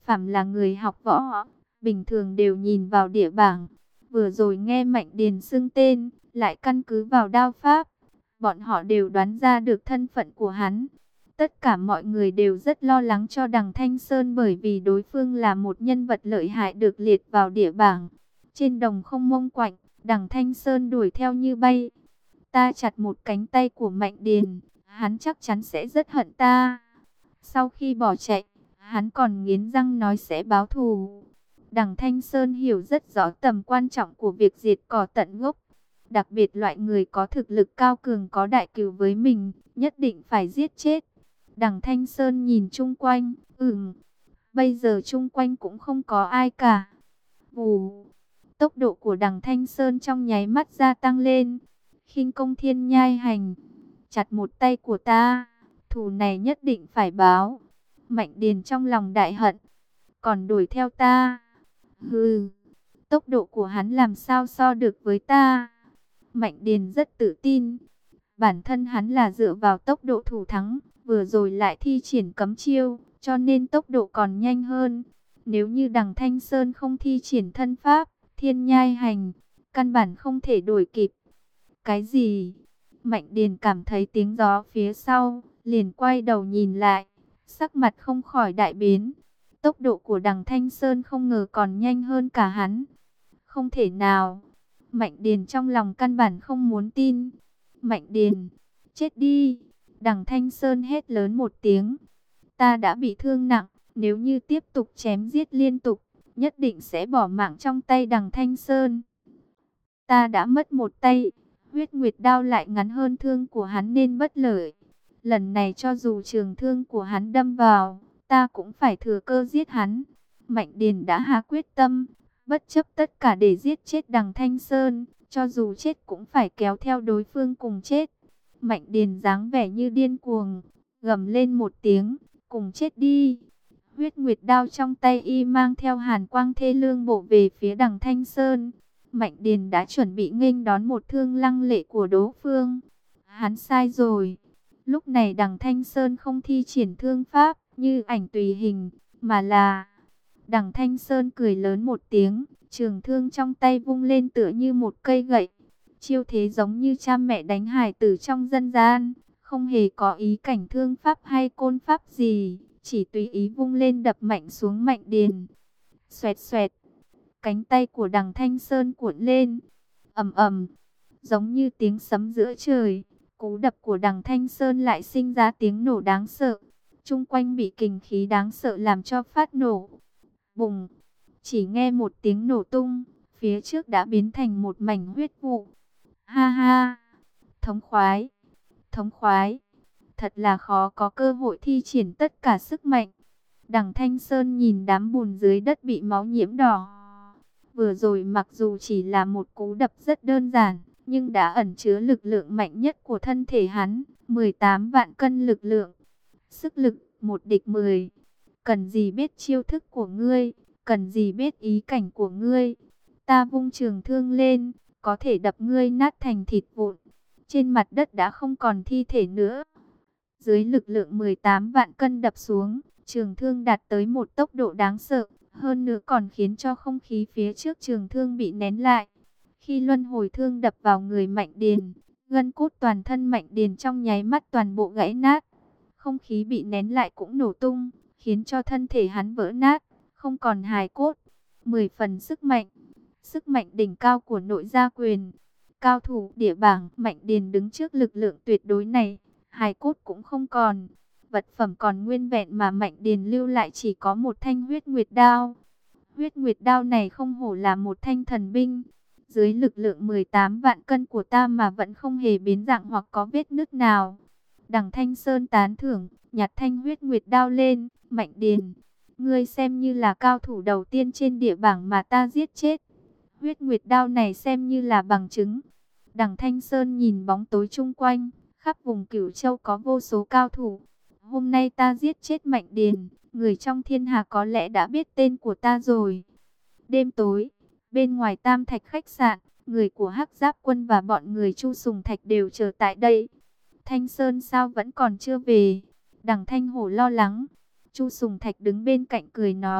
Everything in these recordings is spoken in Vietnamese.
phàm là người học võ, bình thường đều nhìn vào địa bảng. Vừa rồi nghe Mạnh Điền xưng tên, lại căn cứ vào đao pháp, bọn họ đều đoán ra được thân phận của hắn. Tất cả mọi người đều rất lo lắng cho Đằng Thanh Sơn, bởi vì đối phương là một nhân vật lợi hại được liệt vào địa bảng. Trên đồng không mông quạnh, Đằng Thanh Sơn đuổi theo như bay. Ta chặt một cánh tay của Mạnh Điền, hắn chắc chắn sẽ rất hận ta. Sau khi bỏ chạy, hắn còn nghiến răng nói sẽ báo thù. Đằng Thanh Sơn hiểu rất rõ tầm quan trọng của việc diệt cỏ tận gốc. Đặc biệt loại người có thực lực cao cường có đại cừu với mình, nhất định phải giết chết. Đằng Thanh Sơn nhìn chung quanh, bây giờ chung quanh cũng không có ai cả. Vù, tốc độ của Đằng Thanh Sơn trong nháy mắt gia tăng lên. Khinh công thiên nhai hành, chặt một tay của ta, thù này nhất định phải báo. Mạnh Điền trong lòng đại hận, còn đuổi theo ta. Hừ, tốc độ của hắn làm sao so được với ta. Mạnh Điền rất tự tin, bản thân hắn là dựa vào tốc độ thủ thắng, vừa rồi lại thi triển cấm chiêu, cho nên tốc độ còn nhanh hơn. Nếu như Đằng Thanh Sơn không thi triển thân pháp, thiên nhai hành, căn bản không thể đuổi kịp. Cái gì? Mạnh Điền cảm thấy tiếng gió phía sau, liền quay đầu nhìn lại, sắc mặt không khỏi đại biến. Tốc độ của Đằng Thanh Sơn không ngờ còn nhanh hơn cả hắn. Không thể nào. Mạnh Điền trong lòng căn bản không muốn tin. Mạnh Điền, chết đi. Đằng Thanh Sơn hét lớn một tiếng. Ta đã bị thương nặng, nếu như tiếp tục chém giết liên tục, nhất định sẽ bỏ mạng trong tay Đằng Thanh Sơn. Ta đã mất một tay, huyết nguyệt đao lại ngắn hơn thương của hắn nên bất lợi. Lần này cho dù trường thương của hắn đâm vào, ta cũng phải thừa cơ giết hắn. Mạnh Điền đã hạ quyết tâm, bất chấp tất cả để giết chết Đằng Thanh Sơn, cho dù chết cũng phải kéo theo đối phương cùng chết. Mạnh Điền dáng vẻ như điên cuồng, gầm lên một tiếng, cùng chết đi. Huyết nguyệt đao trong tay y mang theo hàn quang thê lương bổ về phía Đằng Thanh Sơn. Mạnh Điền đã chuẩn bị nghênh đón một thương lăng lệ của đối phương. Hắn sai rồi. Lúc này Đằng Thanh Sơn không thi triển thương pháp như ảnh tùy hình, mà là... Đằng Thanh Sơn cười lớn một tiếng, trường thương trong tay vung lên tựa như một cây gậy. Chiêu thế giống như cha mẹ đánh hài tử trong dân gian, không hề có ý cảnh thương pháp hay côn pháp gì, chỉ tùy ý vung lên đập mạnh xuống Mạnh Điền. Xoẹt xoẹt, cánh tay của Đằng Thanh Sơn cuộn lên, ầm ầm, giống như tiếng sấm giữa trời. Cú đập của Đằng Thanh Sơn lại sinh ra tiếng nổ đáng sợ, chung quanh bị kình khí đáng sợ làm cho phát nổ. Bùng, chỉ nghe một tiếng nổ tung, phía trước đã biến thành một mảnh huyết vụ. Ha ha, thống khoái, thống khoái, thật là khó có cơ hội thi triển tất cả sức mạnh. Đằng Thanh Sơn nhìn đám bùn dưới đất bị máu nhiễm đỏ. Vừa rồi mặc dù chỉ là một cú đập rất đơn giản, nhưng đã ẩn chứa lực lượng mạnh nhất của thân thể hắn, 18 vạn cân lực lượng. Sức lực, một địch 10. Cần gì biết chiêu thức của ngươi, cần gì biết ý cảnh của ngươi. Ta vung trường thương lên, có thể đập ngươi nát thành thịt vụn. Trên mặt đất đã không còn thi thể nữa. Dưới lực lượng 18 vạn cân đập xuống, trường thương đạt tới một tốc độ đáng sợ, hơn nữa còn khiến cho không khí phía trước trường thương bị nén lại. Khi luân hồi thương đập vào người Mạnh Điền, gân cốt toàn thân Mạnh Điền trong nháy mắt toàn bộ gãy nát. Không khí bị nén lại cũng nổ tung, khiến cho thân thể hắn vỡ nát, không còn hài cốt. 10 phần sức mạnh đỉnh cao của nội gia quyền. Cao thủ địa bảng Mạnh Điền đứng trước lực lượng tuyệt đối này, hài cốt cũng không còn. Vật phẩm còn nguyên vẹn mà Mạnh Điền lưu lại chỉ có một thanh huyết nguyệt đao. Huyết nguyệt đao này không hổ là một thanh thần binh. Dưới lực lượng 18 vạn cân của ta mà vẫn không hề biến dạng hoặc có vết nứt nào. Đằng Thanh Sơn tán thưởng, nhặt thanh huyết nguyệt đao lên. Mạnh Điền, ngươi xem như là cao thủ đầu tiên trên địa bảng mà ta giết chết. Huyết nguyệt đao này xem như là bằng chứng. Đằng Thanh Sơn nhìn bóng tối chung quanh, khắp vùng Cửu Châu có vô số cao thủ. Hôm nay ta giết chết Mạnh Điền, người trong thiên hạ có lẽ đã biết tên của ta rồi. Đêm tối, bên ngoài Tam Thạch khách sạn, người của Hắc Giáp Quân và bọn người Chu Sùng Thạch đều chờ tại đây. Thanh Sơn sao vẫn còn chưa về? Đằng Thanh Hổ lo lắng. Chu Sùng Thạch đứng bên cạnh cười nói,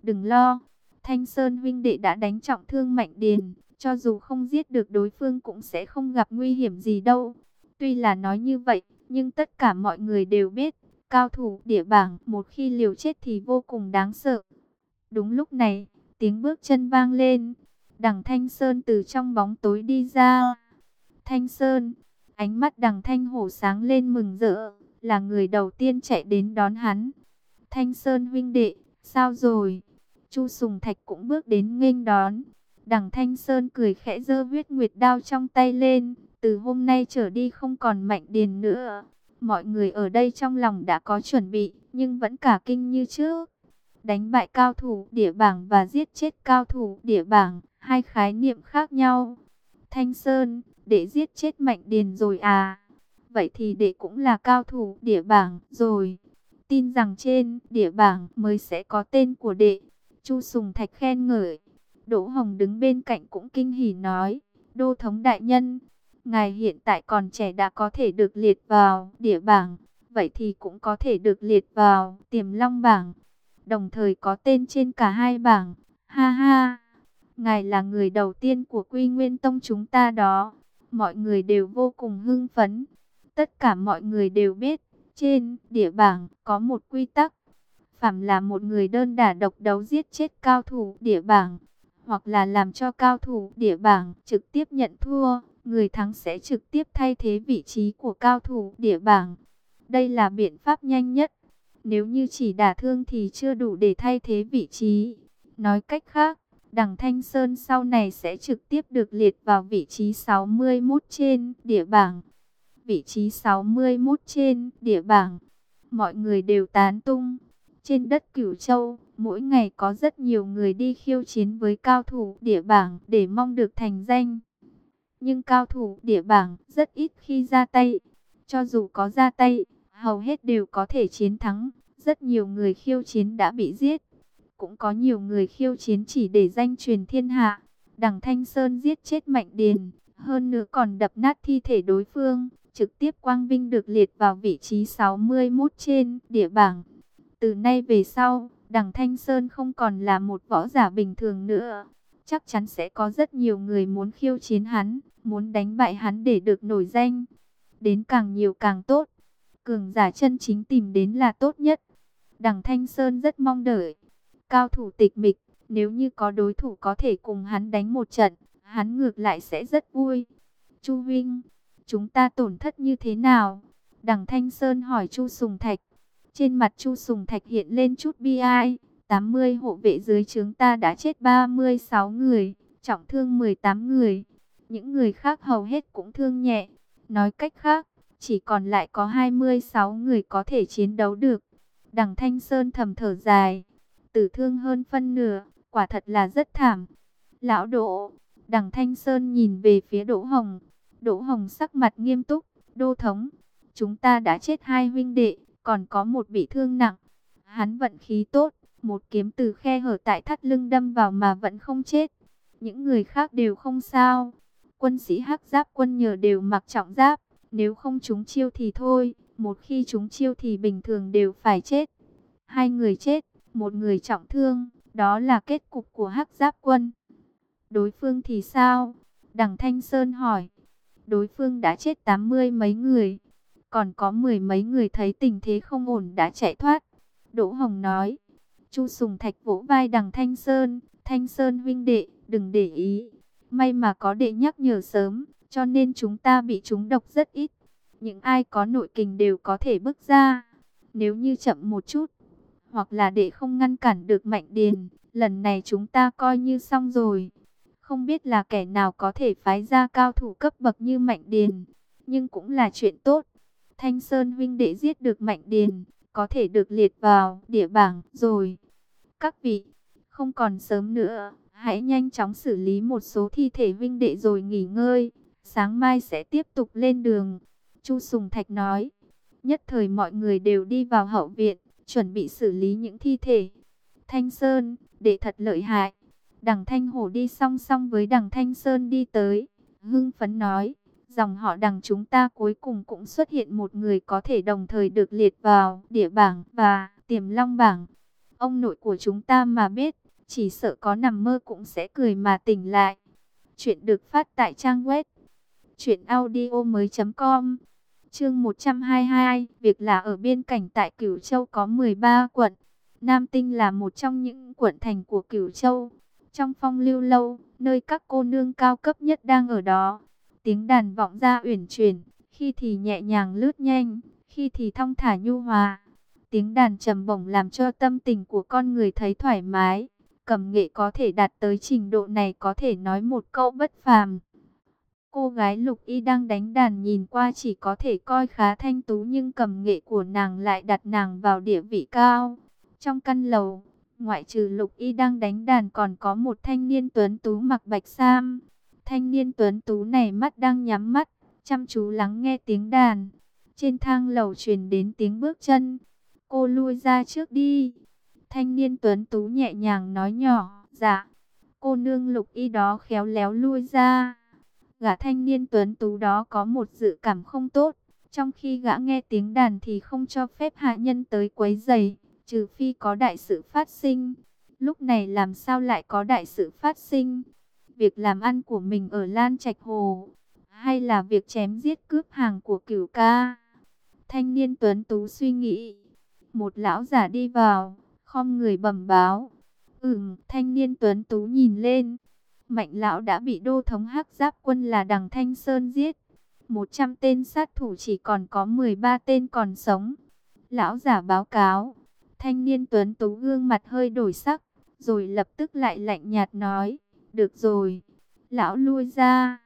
đừng lo. Thanh Sơn huynh đệ đã đánh trọng thương Mạnh Điền, cho dù không giết được đối phương cũng sẽ không gặp nguy hiểm gì đâu. Tuy là nói như vậy, nhưng tất cả mọi người đều biết, cao thủ địa bảng một khi liều chết thì vô cùng đáng sợ. Đúng lúc này, tiếng bước chân vang lên. Đằng Thanh Sơn từ trong bóng tối đi ra. Thanh Sơn, ánh mắt Đằng Thanh Hổ sáng lên mừng rỡ, là người đầu tiên chạy đến đón hắn. Thanh Sơn huynh đệ, sao rồi? Chu Sùng Thạch cũng bước đến nghênh đón. Đằng Thanh Sơn cười khẽ giơ huyết nguyệt đao trong tay lên. Từ hôm nay trở đi không còn Mạnh Điền nữa. Mọi người ở đây trong lòng đã có chuẩn bị, nhưng vẫn cả kinh như trước. Đánh bại cao thủ địa bảng và giết chết cao thủ địa bảng, hai khái niệm khác nhau. Thanh Sơn, đệ giết chết Mạnh Điền rồi à? Vậy thì đệ cũng là cao thủ địa bảng rồi. Tin rằng trên địa bảng mới sẽ có tên của đệ. Chu Sùng Thạch khen ngợi. Đỗ Hồng đứng bên cạnh cũng kinh hỉ nói, Đô thống đại nhân, ngài hiện tại còn trẻ đã có thể được liệt vào địa bảng, vậy thì cũng có thể được liệt vào Tiềm Long bảng, đồng thời có tên trên cả hai bảng. Ha ha, ngài là người đầu tiên của Quy Nguyên Tông chúng ta đó. Mọi người đều vô cùng hưng phấn. Tất cả mọi người đều biết, trên địa bảng có một quy tắc. Phàm là một người đơn đả độc đấu giết chết cao thủ địa bảng, hoặc là làm cho cao thủ địa bảng trực tiếp nhận thua, người thắng sẽ trực tiếp thay thế vị trí của cao thủ địa bảng. Đây là biện pháp nhanh nhất. Nếu như chỉ đả thương thì chưa đủ để thay thế vị trí. Nói cách khác, Đằng Thanh Sơn sau này sẽ trực tiếp được liệt vào vị trí 61 trên địa bảng. Vị trí 61 trên địa bảng. Mọi người đều tán tung. Trên đất Cửu Châu, mỗi ngày có rất nhiều người đi khiêu chiến với cao thủ địa bảng để mong được thành danh. Nhưng cao thủ địa bảng rất ít khi ra tay. Cho dù có ra tay, hầu hết đều có thể chiến thắng. Rất nhiều người khiêu chiến đã bị giết. Cũng có nhiều người khiêu chiến chỉ để danh truyền thiên hạ. Đằng Thanh Sơn giết chết Mạnh Điền, hơn nữa còn đập nát thi thể đối phương, trực tiếp quang vinh được liệt vào vị trí 61 trên địa bảng. Từ nay về sau, Đằng Thanh Sơn không còn là một võ giả bình thường nữa. Chắc chắn sẽ có rất nhiều người muốn khiêu chiến hắn, muốn đánh bại hắn để được nổi danh. Đến càng nhiều càng tốt. Cường giả chân chính tìm đến là tốt nhất. Đằng Thanh Sơn rất mong đợi. Cao thủ tịch mịch, nếu như có đối thủ có thể cùng hắn đánh một trận, hắn ngược lại sẽ rất vui. Chu Vinh, chúng ta tổn thất như thế nào? Đằng Thanh Sơn hỏi Chu Sùng Thạch. Trên mặt Chu Sùng Thạch hiện lên chút bi ai. 80 hộ vệ dưới trướng ta đã chết 36 người, trọng thương 18 người. Những người khác hầu hết cũng thương nhẹ. Nói cách khác, chỉ còn lại có 26 người có thể chiến đấu được. Đằng Thanh Sơn thầm thở dài. Tử thương hơn phân nửa, quả thật là rất thảm. Lão Đỗ, Đằng Thanh Sơn nhìn về phía Đỗ Hồng. Đỗ Hồng sắc mặt nghiêm túc. Đô thống, chúng ta đã chết hai huynh đệ, còn có một bị thương nặng. Hắn vận khí tốt, một kiếm từ khe hở tại thắt lưng đâm vào mà vẫn không chết. Những người khác đều không sao. Quân sĩ Hắc Giáp quân nhờ đều mặc trọng giáp, nếu không trúng chiêu thì thôi, một khi trúng chiêu thì bình thường đều phải chết. Hai người chết, một người trọng thương, đó là kết cục của Hắc Giáp quân. Đối phương thì sao? Đằng Thanh Sơn hỏi. Đối phương đã chết 80 mấy người, còn có 10 mấy người thấy tình thế không ổn đã chạy thoát. Đỗ Hồng nói. Chu Sùng Thạch vỗ vai Đằng Thanh Sơn. Thanh Sơn huynh đệ, đừng để ý. May mà có đệ nhắc nhở sớm, cho nên chúng ta bị trúng độc rất ít. Những ai có nội kình đều có thể bước ra. Nếu như chậm một chút, hoặc là đệ không ngăn cản được Mạnh Điền, lần này chúng ta coi như xong rồi. Không biết là kẻ nào có thể phái ra cao thủ cấp bậc như Mạnh Điền, nhưng cũng là chuyện tốt. Thanh Sơn huynh đệ giết được Mạnh Điền, có thể được liệt vào địa bảng rồi. Các vị, không còn sớm nữa, hãy nhanh chóng xử lý một số thi thể huynh đệ rồi nghỉ ngơi. Sáng mai sẽ tiếp tục lên đường. Chu Sùng Thạch nói. Nhất thời mọi người đều đi vào hậu viện, chuẩn bị xử lý những thi thể. Thanh Sơn, đệ thật lợi hại. Đằng Thanh Hổ đi song song với Đằng Thanh Sơn đi tới, hưng phấn nói. Dòng họ Đằng chúng ta cuối cùng cũng xuất hiện một người có thể đồng thời được liệt vào địa bảng và Tiềm Long bảng. Ông nội của chúng ta mà biết, chỉ sợ có nằm mơ cũng sẽ cười mà tỉnh lại. Chuyện được phát tại trang web truyệnaudiomoi.com. Chương 122, việc là ở biên cảnh tại Cửu Châu có 13 quận. Nam Tinh là một trong những quận thành của Cửu Châu. Trong Phong Lưu lâu, nơi các cô nương cao cấp nhất đang ở đó, tiếng đàn vọng ra uyển chuyển, khi thì nhẹ nhàng lướt nhanh, khi thì thong thả nhu hòa. Tiếng đàn trầm bổng làm cho tâm tình của con người thấy thoải mái. Cầm nghệ có thể đạt tới trình độ này có thể nói một câu bất phàm. Cô gái Lục Y đang đánh đàn nhìn qua chỉ có thể coi khá thanh tú, nhưng cầm nghệ của nàng lại đặt nàng vào địa vị cao. Trong căn lầu, ngoại trừ Lục Y đang đánh đàn còn có một thanh niên tuấn tú mặc bạch sam. Thanh niên tuấn tú này mắt đang nhắm mắt, chăm chú lắng nghe tiếng đàn. Trên thang lầu truyền đến tiếng bước chân. Cô lui ra trước đi. Thanh niên tuấn tú nhẹ nhàng nói nhỏ. Dạ. Cô nương Lục Y đó khéo léo lui ra. Gã thanh niên tuấn tú đó có một dự cảm không tốt. Trong khi gã nghe tiếng đàn thì không cho phép hạ nhân tới quấy rầy, trừ phi có đại sự phát sinh. Lúc này làm sao lại có đại sự phát sinh? Việc làm ăn của mình ở Lan Trạch Hồ, hay là việc chém giết cướp hàng của Cửu ca? Thanh niên tuấn tú suy nghĩ. Một lão giả đi vào, khom người bẩm báo. Thanh niên tuấn tú nhìn lên. Mạnh lão đã bị đô thống Hắc Giáp quân là Đằng Thanh Sơn giết. 100 tên sát thủ chỉ còn có 13 tên còn sống. Lão giả báo cáo. Thanh niên tuấn tú gương mặt hơi đổi sắc, rồi lập tức lại lạnh nhạt nói. Được rồi, lão lui ra.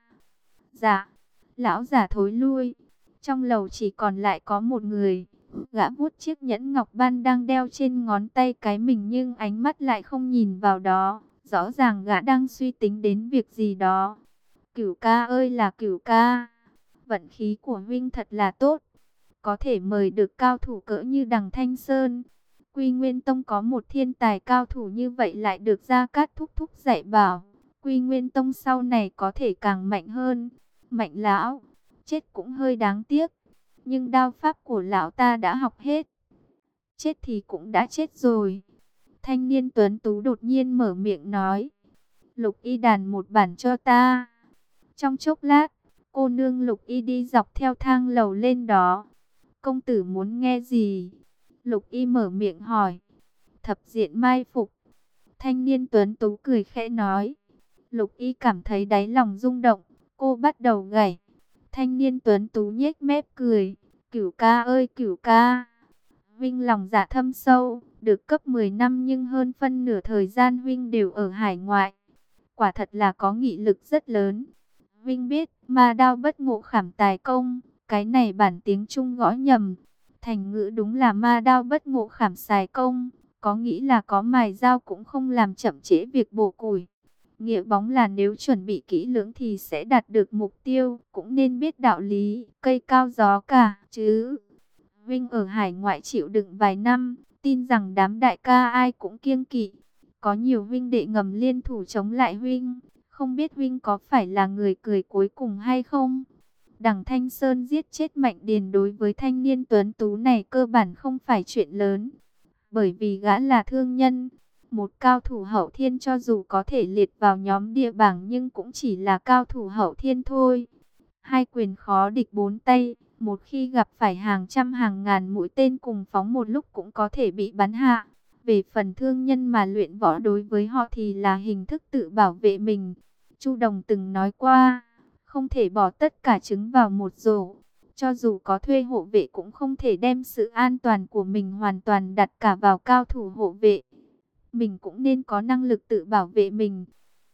Dạ, lão giả thối lui. Trong lầu chỉ còn lại có một người. Gã vuốt chiếc nhẫn ngọc ban đang đeo trên ngón tay cái mình, nhưng ánh mắt lại không nhìn vào đó. Rõ ràng gã đang suy tính đến việc gì đó. Cửu ca ơi là Cửu ca, vận khí của huynh thật là tốt, có thể mời được cao thủ cỡ như Đằng Thanh Sơn. Quy Nguyên Tông có một thiên tài cao thủ như vậy lại được Gia Cát thúc thúc dạy bảo. Quy Nguyên Tông sau này có thể càng mạnh hơn. Mạnh lão, chết cũng hơi đáng tiếc, nhưng đao pháp của lão ta đã học hết. Chết thì cũng đã chết rồi. Thanh niên tuấn tú đột nhiên mở miệng nói. Lục Y đàn một bản cho ta. Trong chốc lát, cô nương Lục Y đi dọc theo thang lầu lên đó. Công tử muốn nghe gì? Lục Y mở miệng hỏi. Thập diện mai phục. Thanh niên tuấn tú cười khẽ nói. Lục Y cảm thấy đáy lòng rung động. Cô bắt đầu gảy. Thanh niên tuấn tú nhếch mép cười. Cửu ca ơi Cửu ca, huynh lòng dạ thâm sâu, được cấp 10 năm nhưng hơn phân nửa thời gian huynh đều ở hải ngoại. Quả thật là có nghị lực rất lớn. Huynh biết, ma đao bất ngộ khảm tài công, cái này bản tiếng Trung gõ nhầm. Thành ngữ đúng là ma đao bất ngộ khảm xài công, có nghĩ là có mài dao cũng không làm chậm trễ việc bổ củi. Nghĩa bóng là nếu chuẩn bị kỹ lưỡng thì sẽ đạt được mục tiêu, cũng nên biết đạo lý, cây cao gió cả, chứ. Huynh ở hải ngoại chịu đựng vài năm, tin rằng đám đại ca ai cũng kiêng kỵ. Có nhiều huynh đệ ngầm liên thủ chống lại huynh, không biết huynh có phải là người cười cuối cùng hay không? Đằng Thanh Sơn giết chết Mạnh Điền đối với thanh niên tuấn tú này cơ bản không phải chuyện lớn, bởi vì gã là thương nhân. Một cao thủ hậu thiên cho dù có thể liệt vào nhóm địa bảng nhưng cũng chỉ là cao thủ hậu thiên thôi. Hai quyền khó địch bốn tay, một khi gặp phải hàng trăm hàng ngàn mũi tên cùng phóng một lúc cũng có thể bị bắn hạ. Về phần thương nhân mà luyện võ đối với họ thì là hình thức tự bảo vệ mình. Chu Đồng từng nói qua, không thể bỏ tất cả trứng vào một rổ. Cho dù có thuê hộ vệ cũng không thể đem sự an toàn của mình hoàn toàn đặt cả vào cao thủ hộ vệ. Mình cũng nên có năng lực tự bảo vệ mình.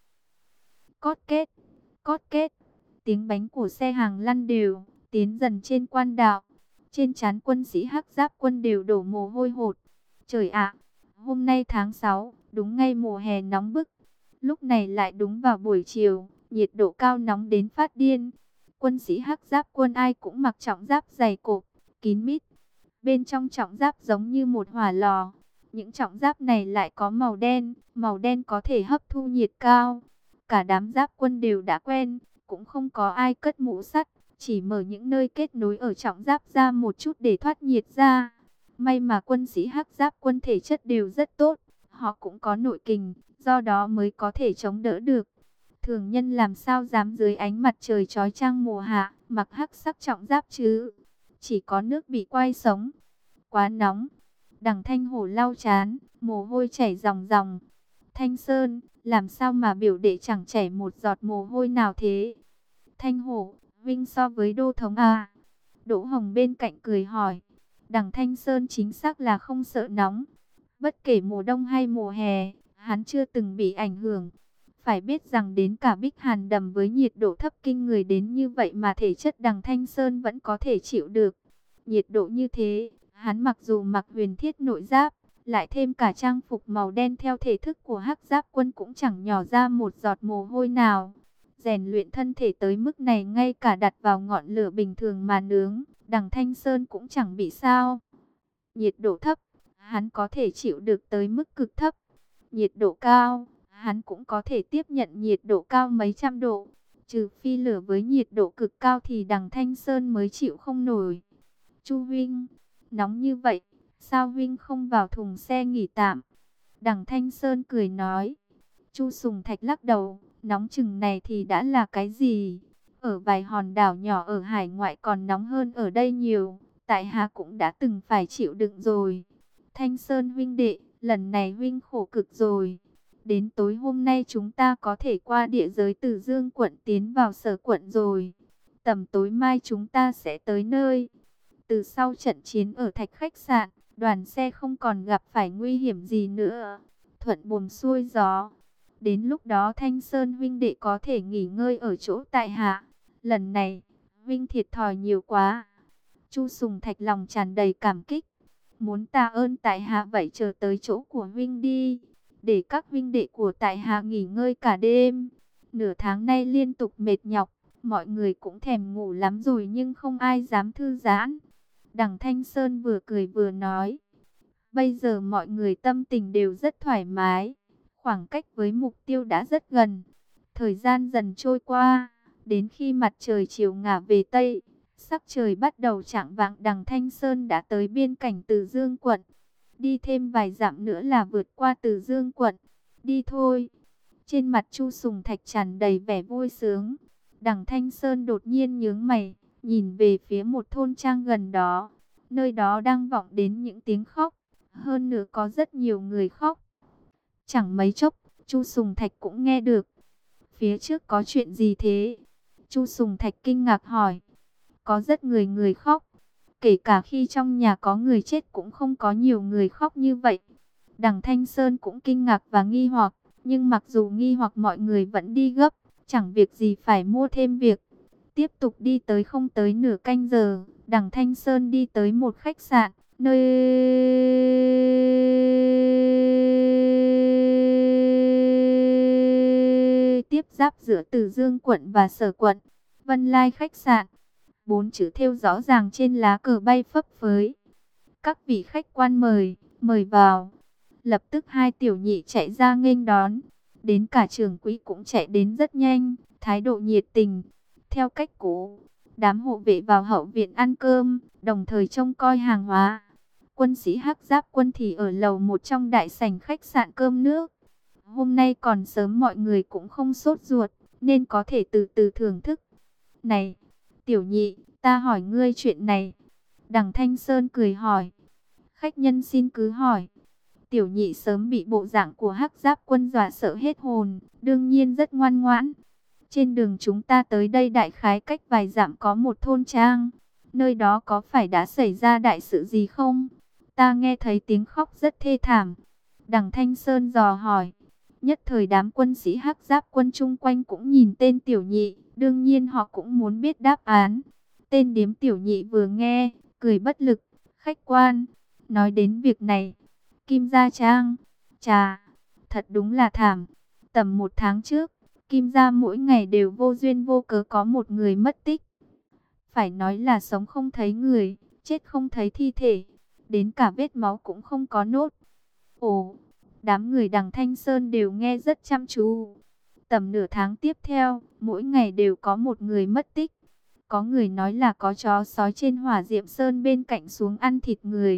Cót kết, cót kết. Tiếng bánh của xe hàng lăn đều, tiến dần trên quan đạo. Trên trán quân sĩ Hắc Giáp quân đều đổ mồ hôi hột. Trời ạ, hôm nay tháng 6, đúng ngay mùa hè nóng bức. Lúc này lại đúng vào buổi chiều, nhiệt độ cao nóng đến phát điên. Quân sĩ Hắc Giáp quân ai cũng mặc trọng giáp dày cộp, kín mít. Bên trong trọng giáp giống như một hỏa lò. Những trọng giáp này lại có màu đen có thể hấp thu nhiệt cao. Cả đám giáp quân đều đã quen, cũng không có ai cất mũ sắt, chỉ mở những nơi kết nối ở trọng giáp ra một chút để thoát nhiệt ra. May mà quân sĩ Hắc Giáp quân thể chất đều rất tốt, họ cũng có nội kình, do đó mới có thể chống đỡ được. Thường nhân làm sao dám dưới ánh mặt trời chói chang mùa hạ, mặc hắc sắc trọng giáp chứ? Chỉ có nước bị quay sống. Quá nóng. Đằng Thanh Hổ lau chán, mồ hôi chảy ròng ròng. Thanh Sơn, làm sao mà biểu đệ chẳng chảy một giọt mồ hôi nào thế? Thanh Hổ, Vinh so với Đô Thống à? Đỗ Hồng bên cạnh cười hỏi. Đằng Thanh Sơn chính xác là không sợ nóng. Bất kể mùa đông hay mùa hè, hắn chưa từng bị ảnh hưởng. Phải biết rằng đến cả Bích Hàn Đầm với nhiệt độ thấp kinh người đến như vậy mà thể chất đằng Thanh Sơn vẫn có thể chịu được. Nhiệt độ như thế, hắn mặc dù mặc huyền thiết nội giáp, lại thêm cả trang phục màu đen theo thể thức của Hắc Giáp quân cũng chẳng nhỏ ra một giọt mồ hôi nào. Rèn luyện thân thể tới mức này ngay cả đặt vào ngọn lửa bình thường mà nướng, đằng Thanh Sơn cũng chẳng bị sao. Nhiệt độ thấp, hắn có thể chịu được tới mức cực thấp. Nhiệt độ cao, hắn cũng có thể tiếp nhận nhiệt độ cao mấy trăm độ. Trừ phi lửa với nhiệt độ cực cao thì đằng Thanh Sơn mới chịu không nổi. Chu Vinh, nóng như vậy, sao Vinh không vào thùng xe nghỉ tạm? Đằng Thanh Sơn cười nói. Chu Sùng Thạch lắc đầu, nóng chừng này thì đã là cái gì? Ở vài hòn đảo nhỏ ở hải ngoại còn nóng hơn ở đây nhiều, tại hạ cũng đã từng phải chịu đựng rồi. Thanh Sơn huynh đệ, lần này huynh khổ cực rồi. Đến tối hôm nay chúng ta có thể qua địa giới Từ Dương quận tiến vào Sở quận rồi. Tầm tối mai chúng ta sẽ tới nơi. Từ sau trận chiến ở Thạch khách sạn, đoàn xe không còn gặp phải nguy hiểm gì nữa. Thuận buồm xuôi gió. Đến lúc đó Thanh Sơn huynh đệ có thể nghỉ ngơi ở chỗ tại hạ. Lần này, huynh thiệt thòi nhiều quá. Chu Sùng Thạch lòng tràn đầy cảm kích. Muốn tạ ơn tại hạ vậy chờ tới chỗ của huynh đi. Để các huynh đệ của tại hạ nghỉ ngơi cả đêm. Nửa tháng nay liên tục mệt nhọc. Mọi người cũng thèm ngủ lắm rồi nhưng không ai dám thư giãn. Đằng Thanh Sơn vừa cười vừa nói. Bây giờ mọi người tâm tình đều rất thoải mái. Khoảng cách với mục tiêu đã rất gần. Thời gian dần trôi qua. Đến khi mặt trời chiều ngả về Tây, sắc trời bắt đầu chạng vạng, đằng Thanh Sơn đã tới biên cảnh Từ Dương quận. Đi thêm vài dặm nữa là vượt qua Từ Dương quận. Đi thôi. Trên mặt Chu Sùng Thạch tràn đầy vẻ vui sướng. Đằng Thanh Sơn đột nhiên nhướng mày, nhìn về phía một thôn trang gần đó. Nơi đó đang vọng đến những tiếng khóc. Hơn nữa có rất nhiều người khóc. Chẳng mấy chốc, Chu Sùng Thạch cũng nghe được. Phía trước có chuyện gì thế? Chu Sùng Thạch kinh ngạc hỏi. Có rất người khóc. Kể cả khi trong nhà có người chết cũng không có nhiều người khóc như vậy. Đằng Thanh Sơn cũng kinh ngạc và nghi hoặc. Nhưng mặc dù nghi hoặc mọi người vẫn đi gấp. Chẳng việc gì phải mua thêm việc. Tiếp tục đi tới không tới nửa canh giờ. Đằng Thanh Sơn đi tới một khách sạn. Nơi tiếp giáp giữa Từ Dương quận và Sở quận. Vân Lai khách sạn. 4 chữ thêu rõ ràng trên lá cờ bay phấp phới. Các vị khách quan mời, mời vào. Lập tức hai tiểu nhị chạy ra nghênh đón. Đến cả trưởng quỹ cũng chạy đến rất nhanh, thái độ nhiệt tình. Theo cách cũ, đám hộ vệ vào hậu viện ăn cơm, đồng thời trông coi hàng hóa. Quân sĩ Hắc Giáp quân thì ở lầu một trong đại sảnh khách sạn cơm nước. Hôm nay còn sớm mọi người cũng không sốt ruột, nên có thể từ từ thưởng thức. Này, tiểu nhị, ta hỏi ngươi chuyện này. Đằng Thanh Sơn cười hỏi. Khách nhân xin cứ hỏi. Tiểu nhị sớm bị bộ dạng của Hắc Giáp quân dọa sợ hết hồn, đương nhiên rất ngoan ngoãn. Trên đường chúng ta tới đây đại khái cách vài dặm có một thôn trang. Nơi đó có phải đã xảy ra đại sự gì không? Ta nghe thấy tiếng khóc rất thê thảm. Đằng Thanh Sơn dò hỏi. Nhất thời đám quân sĩ Hắc Giáp quân chung quanh cũng nhìn tên tiểu nhị. Đương nhiên họ cũng muốn biết đáp án. Tên điếm tiểu nhị vừa nghe, cười bất lực. Khách quan, nói đến việc này. Kim Gia Trang, chà, thật đúng là thảm. Tầm 1 tháng trước, Kim Gia mỗi ngày đều vô duyên vô cớ có một người mất tích. Phải nói là sống không thấy người, chết không thấy thi thể. Đến cả vết máu cũng không có nốt. Ồ, đám người đằng Thanh Sơn đều nghe rất chăm chú. Tầm nửa tháng tiếp theo, mỗi ngày đều có một người mất tích. Có người nói là có chó sói trên Hỏa Diệm Sơn bên cạnh xuống ăn thịt người.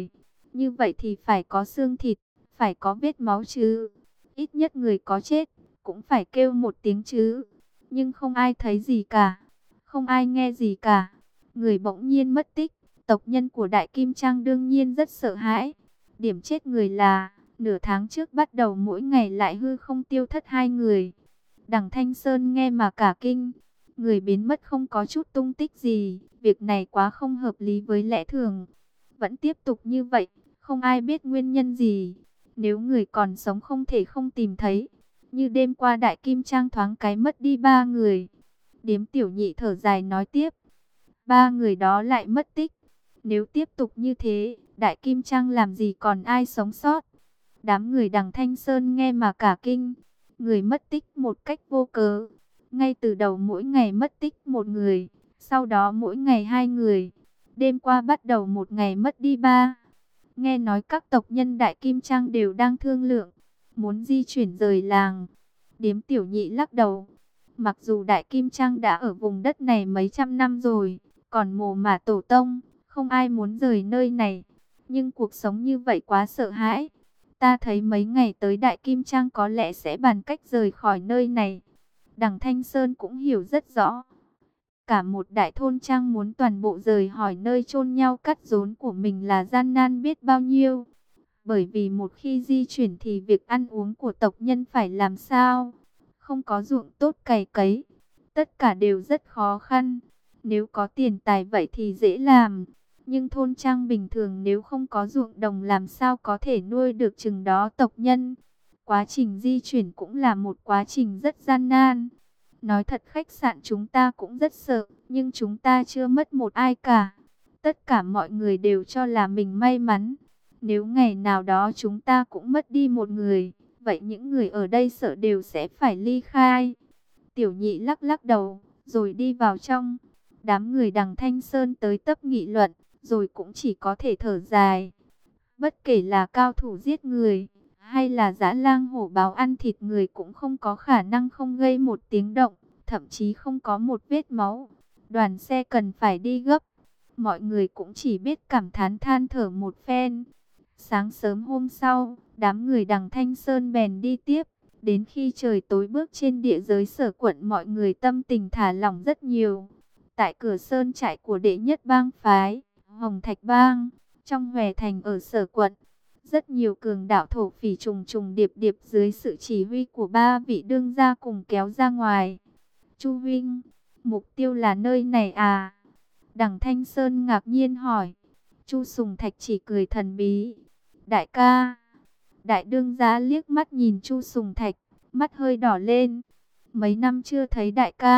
Như vậy thì phải có xương thịt, phải có vết máu chứ. Ít nhất người có chết, cũng phải kêu một tiếng chứ. Nhưng không ai thấy gì cả, không ai nghe gì cả. Người bỗng nhiên mất tích, tộc nhân của Đại Kim Trang đương nhiên rất sợ hãi. Điểm chết người là, nửa tháng trước bắt đầu mỗi ngày lại hư không tiêu thất 2 người. Đằng Thanh Sơn nghe mà cả kinh, người biến mất không có chút tung tích gì, việc này quá không hợp lý với lẽ thường. Vẫn tiếp tục như vậy, không ai biết nguyên nhân gì. Nếu người còn sống không thể không tìm thấy. Như đêm qua Đại Kim Trang thoáng cái mất đi 3 người. Điếm Tiểu Nhị thở dài nói tiếp. 3 người đó lại mất tích. Nếu tiếp tục như thế, Đại Kim Trang làm gì còn ai sống sót. Đám người đằng Thanh Sơn nghe mà cả kinh. Người mất tích một cách vô cớ. Ngay từ đầu mỗi ngày mất tích một người. Sau đó mỗi ngày 2 người. Đêm qua bắt đầu một ngày mất đi 3. Nghe nói các tộc nhân Đại Kim Trang đều đang thương lượng, muốn di chuyển rời làng. Điếm Tiểu Nhị lắc đầu. Mặc dù Đại Kim Trang đã ở vùng đất này mấy trăm năm rồi, còn mồ mả tổ tông, không ai muốn rời nơi này. Nhưng cuộc sống như vậy quá sợ hãi. Ta thấy mấy ngày tới Đại Kim Trang có lẽ sẽ bàn cách rời khỏi nơi này. Đằng Thanh Sơn cũng hiểu rất rõ. Cả một đại thôn trang muốn toàn bộ rời khỏi nơi chôn nhau cắt rốn của mình là gian nan biết bao nhiêu. Bởi vì một khi di chuyển thì việc ăn uống của tộc nhân phải làm sao? Không có ruộng tốt cày cấy. Tất cả đều rất khó khăn. Nếu có tiền tài vậy thì dễ làm. Nhưng thôn trang bình thường nếu không có ruộng đồng làm sao có thể nuôi được chừng đó tộc nhân. Quá trình di chuyển cũng là một quá trình rất gian nan. Nói thật khách sạn chúng ta cũng rất sợ, nhưng chúng ta chưa mất một ai cả. Tất cả mọi người đều cho là mình may mắn. Nếu ngày nào đó chúng ta cũng mất đi một người, vậy những người ở đây sợ đều sẽ phải ly khai. Tiểu Nhị lắc lắc đầu, rồi đi vào trong. Đám người đằng Thanh Sơn tới tấp nghị luận, rồi cũng chỉ có thể thở dài. Bất kể là cao thủ giết người, hay là dã lang hổ báo ăn thịt người cũng không có khả năng không gây một tiếng động, thậm chí không có một vết máu. Đoàn xe cần phải đi gấp. Mọi người cũng chỉ biết cảm thán than thở một phen. Sáng sớm hôm sau, đám người đằng Thanh Sơn bèn đi tiếp. Đến khi trời tối bước trên địa giới Sở Quận, mọi người tâm tình thả lỏng rất nhiều. Tại cửa sơn trại của đệ nhất bang phái, Hồng Thạch Bang, trong Hoè Thành ở Sở Quận, rất nhiều cường đạo thổ phỉ trùng trùng điệp điệp dưới sự chỉ huy của 3 vị đương gia cùng kéo ra ngoài. Chu Vinh, mục tiêu là nơi này à? Đằng Thanh Sơn ngạc nhiên hỏi. Chu Sùng Thạch chỉ cười thần bí. Đại ca. Đại đương gia liếc mắt nhìn Chu Sùng Thạch, mắt hơi đỏ lên. Mấy năm chưa thấy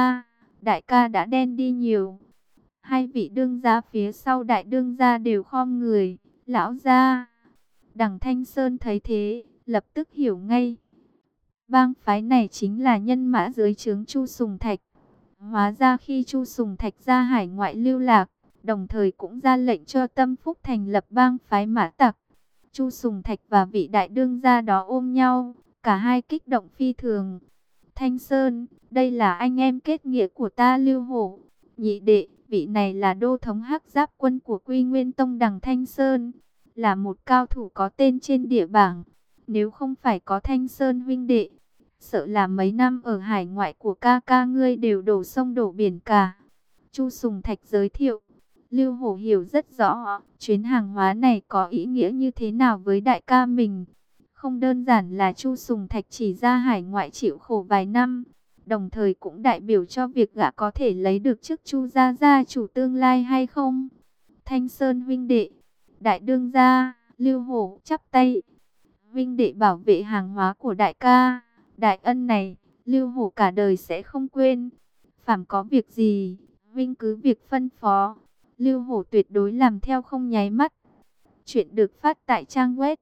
đại ca đã đen đi nhiều. Hai vị đương gia phía sau đại đương gia đều khom người. Lão gia. Đằng Thanh Sơn thấy thế, lập tức hiểu ngay. Bang phái này chính là nhân mã dưới trướng Chu Sùng Thạch. Hóa ra khi Chu Sùng Thạch ra hải ngoại lưu lạc, đồng thời cũng ra lệnh cho Tâm Phúc thành lập bang phái Mã Tặc. Chu Sùng Thạch và vị đại đương gia đó ôm nhau, cả hai kích động phi thường. Thanh Sơn, đây là anh em kết nghĩa của ta Lưu Hổ. Nhị đệ, vị này là đô thống Hắc Giáp quân của Quy Nguyên Tông đằng Thanh Sơn, là một cao thủ có tên trên địa bảng. Nếu không phải có Thanh Sơn huynh đệ, sợ là mấy năm ở hải ngoại của ca ca ngươi đều đổ sông đổ biển cả. Chu Sùng Thạch giới thiệu. Lưu Hổ hiểu rất rõ chuyến hàng hóa này có ý nghĩa như thế nào với đại ca mình. Không đơn giản là Chu Sùng Thạch chỉ ra hải ngoại chịu khổ vài năm, đồng thời cũng đại biểu cho việc gã có thể lấy được chức Chu gia chủ tương lai hay không. Thanh Sơn huynh đệ, đại đương gia, Lưu Hổ chắp tay. Huynh đệ bảo vệ hàng hóa của đại ca, đại ân này, Lưu Hổ cả đời sẽ không quên. Phàm có việc gì, huynh cứ việc phân phó, Lưu Hổ tuyệt đối làm theo không nháy mắt. Chuyện được phát tại trang web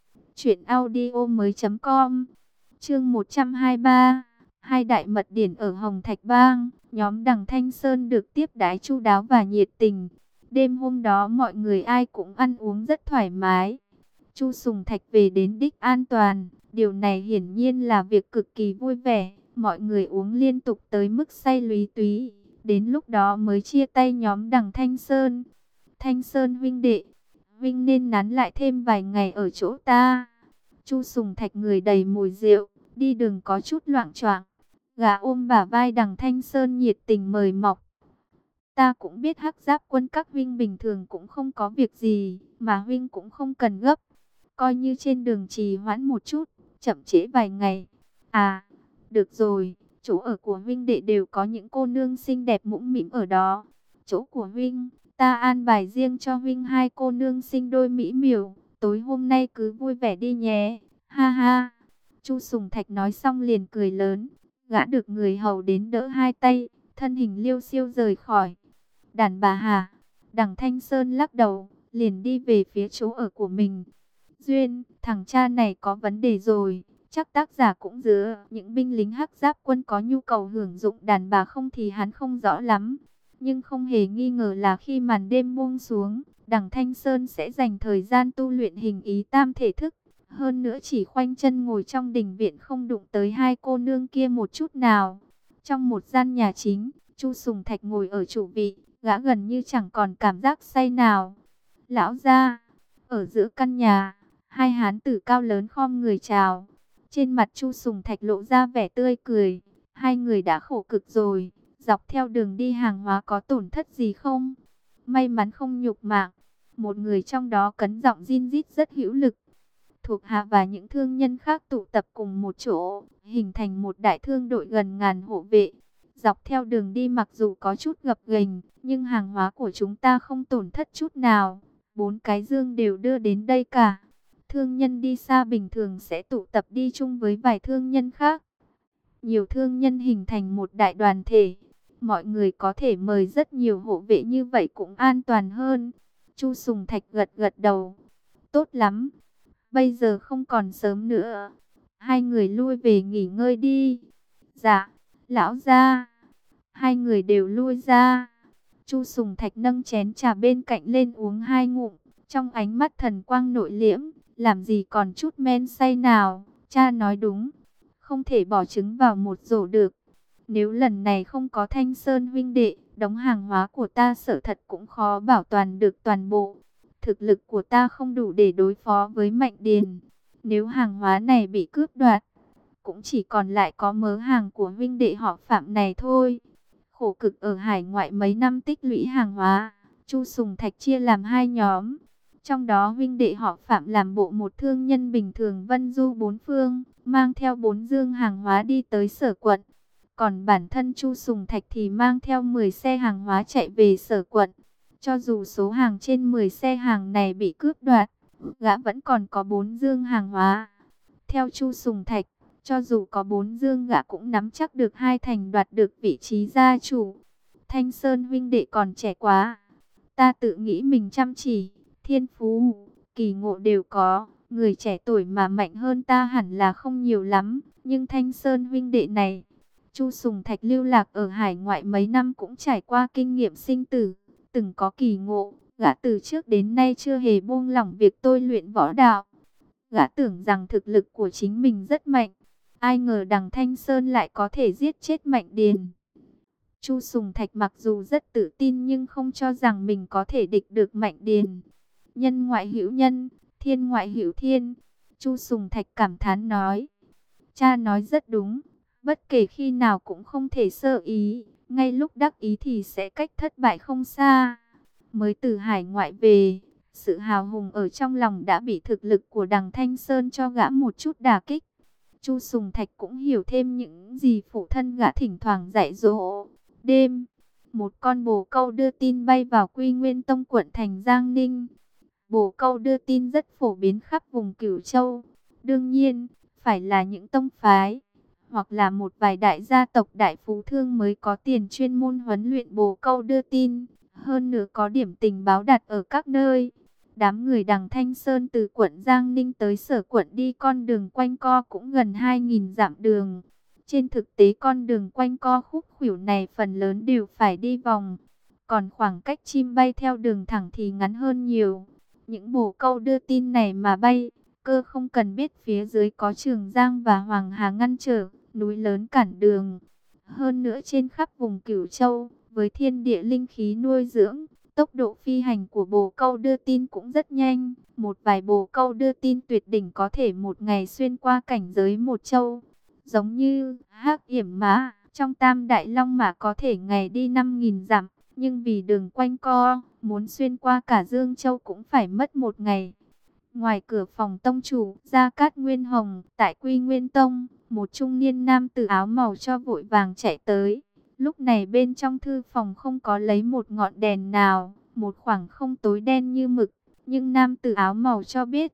truyệnaudiomoi.com. Chương 123. Hai đại mật điển ở Hồng Thạch Bang. Nhóm đằng Thanh Sơn được tiếp đãi chu đáo và nhiệt tình. Đêm hôm đó mọi người ai cũng ăn uống rất thoải mái. Chu Sùng Thạch về đến đích an toàn. Điều này hiển nhiên là việc cực kỳ vui vẻ. Mọi người uống liên tục tới mức say lúy túy. Đến lúc đó mới chia tay nhóm đằng Thanh Sơn. Thanh Sơn huynh huynh nên nán lại thêm vài ngày ở chỗ ta. Chu Sùng Thạch người đầy mùi rượu, đi đường có chút loạng choạng. Gã ôm bả vai Đằng Thanh Sơn nhiệt tình mời mọc. Ta cũng biết Hắc Giáp Quân các huynh bình thường cũng không có việc gì, mà huynh cũng không cần gấp. Coi như trên đường trì hoãn một chút, chậm trễ vài ngày. À, được rồi, chỗ ở của huynh đệ đều có những cô nương xinh đẹp mũm mĩm ở đó. Chỗ của huynh, ta an bài riêng cho huynh hai cô nương sinh đôi mỹ miều. Tối hôm nay cứ vui vẻ đi nhé. Ha ha. Chu Sùng Thạch nói xong liền cười lớn. Gã được người hầu đến đỡ hai tay, thân hình liêu xiêu rời khỏi. Đàn bà hà. Đằng Thanh Sơn lắc đầu, liền đi về phía chỗ ở của mình. Duyên, thằng cha này có vấn đề rồi. Chắc tác giả cũng dứa những binh lính Hắc Giáp Quân có nhu cầu hưởng dụng đàn bà không thì hắn không rõ lắm. Nhưng không hề nghi ngờ là khi màn đêm buông xuống, Đằng Thanh Sơn sẽ dành thời gian tu luyện hình ý tam thể thức. Hơn nữa chỉ khoanh chân ngồi trong đình viện không đụng tới hai cô nương kia một chút nào. Trong một gian nhà chính, Chu Sùng Thạch ngồi ở chủ vị, gã gần như chẳng còn cảm giác say nào. Lão gia, ở giữa căn nhà, hai hán tử cao lớn khom người chào. Trên mặt Chu Sùng Thạch lộ ra vẻ tươi cười. Hai người đã khổ cực rồi, dọc theo đường đi hàng hóa có tổn thất gì không? May mắn không nhục mạng. Một người trong đó cấn giọng rin rít rất hữu lực. Thuộc hạ và những thương nhân khác tụ tập cùng một chỗ, hình thành một đại thương đội gần ngàn hộ vệ. Dọc theo đường đi mặc dù có chút gập ghềnh, nhưng hàng hóa của chúng ta không tổn thất chút nào. 4 cái dương đều đưa đến đây cả. Thương nhân đi xa bình thường sẽ tụ tập đi chung với vài thương nhân khác. Nhiều thương nhân hình thành một đại đoàn thể. Mọi người có thể mời rất nhiều hộ vệ như vậy cũng an toàn hơn. Chu Sùng Thạch gật gật đầu. Tốt lắm. Bây giờ không còn sớm nữa. Hai người lui về nghỉ ngơi đi. Dạ, lão gia. Hai người đều lui ra. Chu Sùng Thạch nâng chén trà bên cạnh lên uống 2 ngụm. Trong ánh mắt thần quang nội liễm. Làm gì còn chút men say nào. Cha nói đúng. Không thể bỏ trứng vào một rổ được. Nếu lần này không có Thanh Sơn huynh đệ, đống hàng hóa của ta sợ thật cũng khó bảo toàn được toàn bộ. Thực lực của ta không đủ để đối phó với Mạnh Điền. Nếu hàng hóa này bị cướp đoạt, cũng chỉ còn lại có mớ hàng của huynh đệ họ Phạm này thôi. Khổ cực ở hải ngoại mấy năm tích lũy hàng hóa, Chu Sùng Thạch chia làm 2 nhóm. Trong đó huynh đệ họ Phạm làm bộ một thương nhân bình thường vân du 4 phương, mang theo 4 dương hàng hóa đi tới Sở Quận. Còn bản thân Chu Sùng Thạch thì mang theo 10 xe hàng hóa chạy về Sở Quận. Cho dù số hàng trên 10 xe hàng này bị cướp đoạt, gã vẫn còn có 4 dương hàng hóa. Theo Chu Sùng Thạch, cho dù có 4 dương gã cũng nắm chắc được 2 thành đoạt được vị trí gia chủ. Thanh Sơn huynh đệ còn trẻ quá. Ta tự nghĩ mình chăm chỉ, thiên phú, kỳ ngộ đều có. Người trẻ tuổi mà mạnh hơn ta hẳn là không nhiều lắm. Nhưng Thanh Sơn huynh đệ này, Chu Sùng Thạch lưu lạc ở hải ngoại mấy năm cũng trải qua kinh nghiệm sinh tử. Từng có kỳ ngộ, gã từ trước đến nay chưa hề buông lỏng việc tôi luyện võ đạo. Gã tưởng rằng thực lực của chính mình rất mạnh. Ai ngờ đằng Thanh Sơn lại có thể giết chết Mạnh Điền. Chu Sùng Thạch mặc dù rất tự tin nhưng không cho rằng mình có thể địch được Mạnh Điền. Nhân ngoại hữu nhân, thiên ngoại hữu thiên. Chu Sùng Thạch cảm thán nói. Cha nói rất đúng. Bất kể khi nào cũng không thể sơ ý. Ngay lúc đắc ý thì sẽ cách thất bại không xa. Mới từ hải ngoại về, sự hào hùng ở trong lòng đã bị thực lực của đằng Thanh Sơn cho gã một chút đả kích. Chu Sùng Thạch cũng hiểu thêm những gì phụ thân gã thỉnh thoảng dạy dỗ. Đêm, một con bồ câu đưa tin bay vào Quy Nguyên Tông quận thành Giang Ninh. Bồ câu đưa tin rất phổ biến khắp vùng Cửu Châu. Đương nhiên, phải là những tông phái, hoặc là một vài đại gia tộc đại phú thương mới có tiền chuyên môn huấn luyện bồ câu đưa tin. Hơn nữa có điểm tình báo đặt ở các nơi. Đám người đằng Thanh Sơn từ quận Giang Ninh tới Sở Quận đi con đường quanh co cũng gần 2.000 dặm đường. Trên thực tế con đường quanh co khúc khuỷu này phần lớn đều phải đi vòng. Còn khoảng cách chim bay theo đường thẳng thì ngắn hơn nhiều. Những bồ câu đưa tin này mà bay, cơ không cần biết phía dưới có Trường Giang và Hoàng Hà ngăn trở, núi lớn cản đường. Hơn nữa trên khắp vùng Cửu Châu, với thiên địa linh khí nuôi dưỡng, Tốc độ phi hành của bồ câu đưa tin cũng rất nhanh. Một vài bồ câu đưa tin tuyệt đỉnh có thể một ngày xuyên qua cảnh giới một châu. Giống như Hắc Yểm Mã trong Tam Đại Long Mã có thể ngày đi 5.000 dặm. Nhưng vì đường quanh co, muốn xuyên qua cả Dương Châu cũng phải mất một ngày. Ngoài cửa phòng tông chủ, Gia Cát Nguyên Hồng, tại Quy Nguyên Tông, một trung niên nam tử áo màu cho vội vàng chạy tới. Lúc này bên trong thư phòng không có lấy một ngọn đèn nào, một khoảng không tối đen như mực. Nhưng nam tử áo màu cho biết,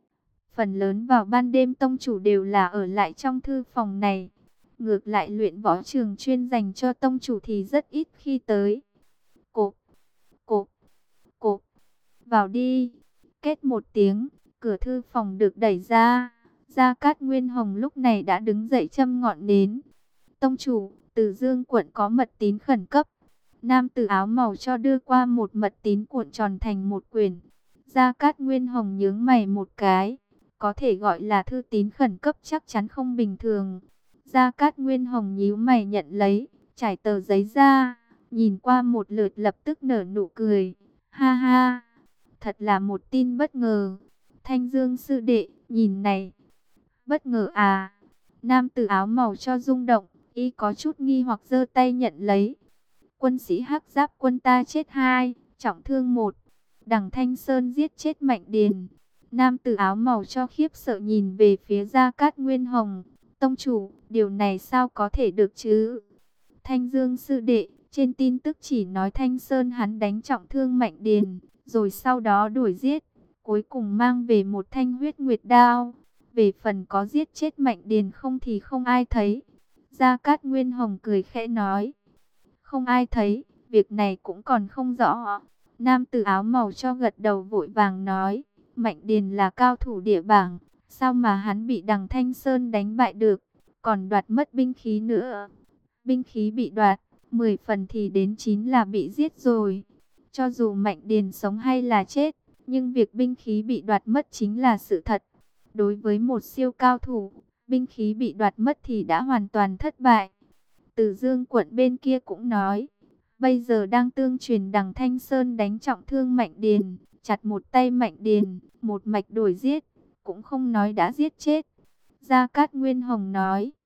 phần lớn vào ban đêm tông chủ đều là ở lại trong thư phòng này. Ngược lại luyện võ trường chuyên dành cho tông chủ thì rất ít khi tới. Cộp, cộp, cộp, vào đi. Két một tiếng, cửa thư phòng được đẩy ra. Gia Cát Nguyên Hồng lúc này đã đứng dậy châm ngọn nến. Tông chủ, Từ Dương quận có mật tín khẩn cấp. Nam tử áo màu cho đưa qua một mật tín cuộn tròn thành một quyển. Gia Cát Nguyên Hồng nhướng mày một cái. Có thể gọi là thư tín khẩn cấp chắc chắn không bình thường. Gia Cát Nguyên Hồng nhíu mày nhận lấy, trải tờ giấy ra, nhìn qua một lượt lập tức nở nụ cười. Ha ha, thật là một tin bất ngờ. Thanh Dương sư đệ, nhìn này. Bất ngờ à? Nam tử áo màu cho rung động, y có chút nghi hoặc giơ tay nhận lấy. Quân sĩ Hắc Giáp quân ta chết 2, trọng thương 1. Đằng Thanh Sơn giết chết Mạnh Điền. Nam tử áo màu cho khiếp sợ nhìn về phía Gia Cát Nguyên Hồng. Tông chủ, điều này sao có thể được chứ? Thanh Dương sư đệ, trên tin tức chỉ nói Thanh Sơn hắn đánh trọng thương Mạnh Điền, rồi sau đó đuổi giết, cuối cùng mang về một thanh huyết nguyệt đao. Về phần có giết chết Mạnh Điền không thì không ai thấy. Gia Cát Nguyên Hồng cười khẽ nói, không ai thấy, việc này cũng còn không rõ. Nam tử áo màu cho gật đầu vội vàng nói, Mạnh Điền là cao thủ địa bảng, sao mà hắn bị đằng Thanh Sơn đánh bại được, còn đoạt mất binh khí nữa. Binh khí bị đoạt, 10 phần thì đến 9 là bị giết rồi. Cho dù Mạnh Điền sống hay là chết, nhưng việc binh khí bị đoạt mất chính là sự thật. Đối với một siêu cao thủ, binh khí bị đoạt mất thì đã hoàn toàn thất bại. Từ Dương quận bên kia cũng nói, bây giờ đang tương truyền đằng Thanh Sơn đánh trọng thương Mạnh Điền, chặt một tay Mạnh Điền, một mạch đuổi giết, cũng không nói đã giết chết. Gia Cát Nguyên Hồng nói,